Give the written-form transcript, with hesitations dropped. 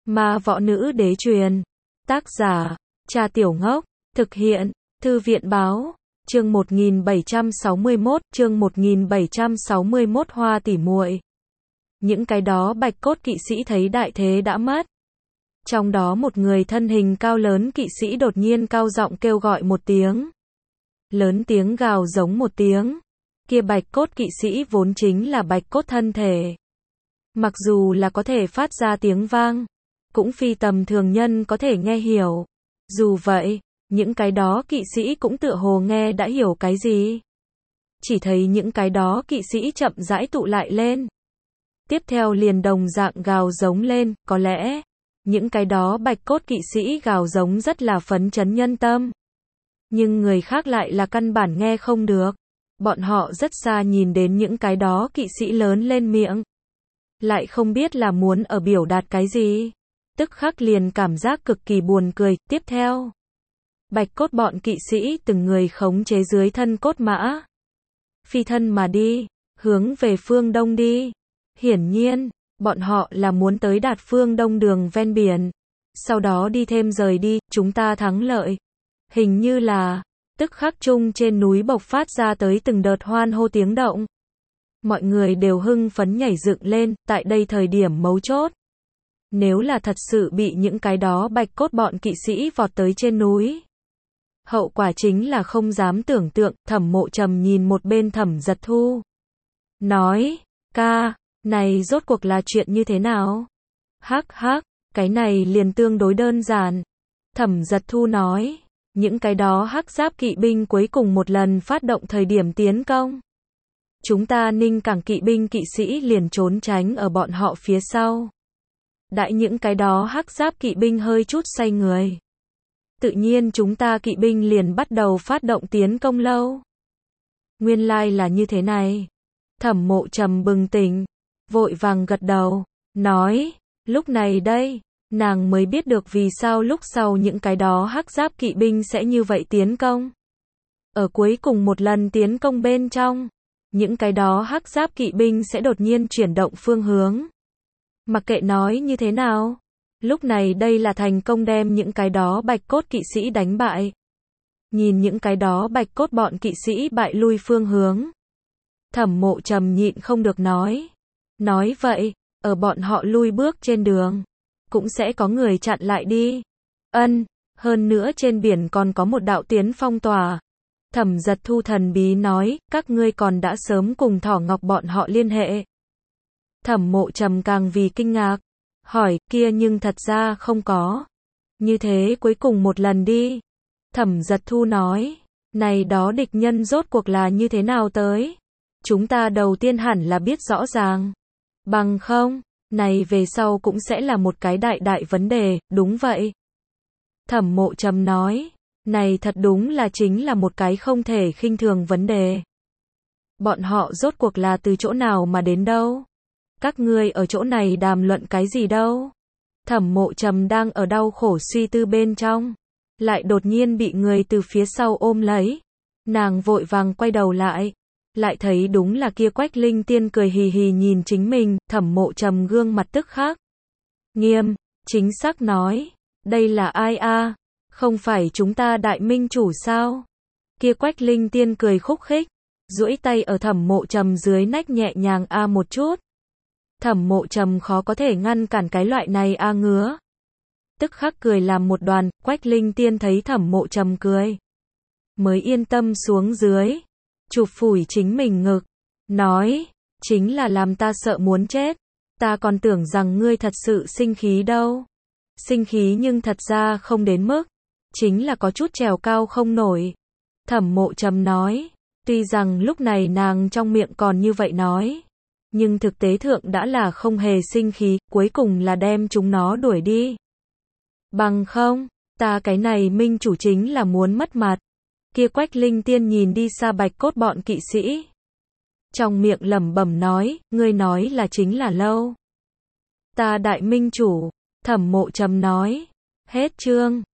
Ma Võ Nữ Đế truyền. Tác giả, Cha Tiểu Ngốc. Thực hiện, Thư viện Báo. Chương 1761, Hoa tỉ muội. Những cái đó bạch cốt kỵ sĩ thấy đại thế đã mất. Trong đó một người thân hình cao lớn kỵ sĩ đột nhiên cao giọng kêu gọi một tiếng. Lớn tiếng gào giống một tiếng. Kia bạch cốt kỵ sĩ vốn chính là bạch cốt thân thể. Mặc dù là có thể phát ra tiếng vang, cũng phi tầm thường nhân có thể nghe hiểu. Dù vậy, những cái đó kỵ sĩ cũng tựa hồ nghe đã hiểu cái gì. Chỉ thấy những cái đó kỵ sĩ chậm rãi tụ lại lên. Tiếp theo liền đồng dạng gào giống lên, có lẽ, những cái đó bạch cốt kỵ sĩ gào giống rất là phấn chấn nhân tâm. Nhưng người khác lại là căn bản nghe không được. Bọn họ rất xa nhìn đến những cái đó kỵ sĩ lớn lên miệng. Lại không biết là muốn ở biểu đạt cái gì. Tức khắc liền cảm giác cực kỳ buồn cười. Tiếp theo, bạch cốt bọn kỵ sĩ từng người khống chế dưới thân cốt mã. Phi thân mà đi, hướng về phương đông đi. Hiển nhiên, bọn họ là muốn tới đạt phương đông đường ven biển. Sau đó đi thêm rời đi, chúng ta thắng lợi. Hình như là, tức khắc chung trên núi bộc phát ra tới từng đợt hoan hô tiếng động. Mọi người đều hưng phấn nhảy dựng lên, tại đây thời điểm mấu chốt. Nếu là thật sự bị những cái đó bạch cốt bọn kỵ sĩ vọt tới trên núi. Hậu quả chính là không dám tưởng tượng. Thẩm Mộ Trầm nhìn một bên Thẩm Giật Thu. Nói, ca, này rốt cuộc là chuyện như thế nào? Hắc hắc, cái này liền tương đối đơn giản. Thẩm Giật Thu nói, những cái đó hắc giáp kỵ binh cuối cùng một lần phát động thời điểm tiến công. Chúng ta Ninh Cảng kỵ binh kỵ sĩ liền trốn tránh ở bọn họ phía sau. Đại những cái đó hắc giáp kỵ binh hơi chút xoay người. Tự nhiên chúng ta kỵ binh liền bắt đầu phát động tiến công lâu. Nguyên lai là như thế này. Thẩm Mộ Trầm bừng tỉnh, vội vàng gật đầu, nói, lúc này đây, nàng mới biết được vì sao lúc sau những cái đó hắc giáp kỵ binh sẽ như vậy tiến công. Ở cuối cùng một lần tiến công bên trong, những cái đó hắc giáp kỵ binh sẽ đột nhiên chuyển động phương hướng. Mặc kệ nói như thế nào, lúc này đây là thành công đem những cái đó bạch cốt kỵ sĩ đánh bại. Nhìn những cái đó bạch cốt bọn kỵ sĩ bại lui phương hướng. Thẩm Mộ Trầm nhịn không được nói. Nói vậy, ở bọn họ lui bước trên đường, cũng sẽ có người chặn lại đi. Hơn nữa trên biển còn có một đạo tiến phong tỏa. Thẩm Giật Thu thần bí nói, các ngươi còn đã sớm cùng Thỏ Ngọc bọn họ liên hệ. Thẩm Mộ Trầm càng vì kinh ngạc, hỏi, kia nhưng thật ra không có. Như thế cuối cùng một lần đi. Thẩm Giật Thu nói, này đó địch nhân rốt cuộc là như thế nào tới? Chúng ta đầu tiên hẳn là biết rõ ràng. Bằng không, này về sau cũng sẽ là một cái đại vấn đề, đúng vậy. Thẩm Mộ Trầm nói, này thật đúng là chính là một cái không thể khinh thường vấn đề. Bọn họ rốt cuộc là từ chỗ nào mà đến đâu? Các ngươi ở chỗ này đàm luận cái gì đâu? Thẩm Mộ Trầm đang ở đau khổ suy tư bên trong, lại đột nhiên bị người từ phía sau ôm lấy. Nàng vội vàng quay đầu lại thấy đúng là kia Quách Linh Tiên cười hì hì nhìn chính mình. Thẩm Mộ Trầm gương mặt tức khắc nghiêm, chính xác nói, đây là ai a? Không phải chúng ta đại minh chủ sao? Kia Quách Linh Tiên cười khúc khích, duỗi tay ở Thẩm Mộ Trầm dưới nách nhẹ nhàng a một chút. Thẩm Mộ Trầm khó có thể ngăn cản cái loại này a ngứa. Tức khắc cười làm một đoàn. Quách Linh Tiên thấy Thẩm Mộ Trầm cười, mới yên tâm xuống dưới, chụp phủi chính mình ngực, nói, chính là làm ta sợ muốn chết. Ta còn tưởng rằng ngươi thật sự sinh khí đâu. Sinh khí nhưng thật ra không đến mức, chính là có chút trèo cao không nổi. Thẩm Mộ Trầm nói, tuy rằng lúc này nàng trong miệng còn như vậy nói, nhưng thực tế thượng đã là không hề sinh khí, cuối cùng là đem chúng nó đuổi đi. Bằng không, ta cái này minh chủ chính là muốn mất mặt. Kia Quách Linh Tiên nhìn đi xa bạch cốt bọn kỵ sĩ, trong miệng lẩm bẩm nói, ngươi nói là chính là lâu. Ta đại minh chủ. Thẩm Mộ Trầm nói, hết chương.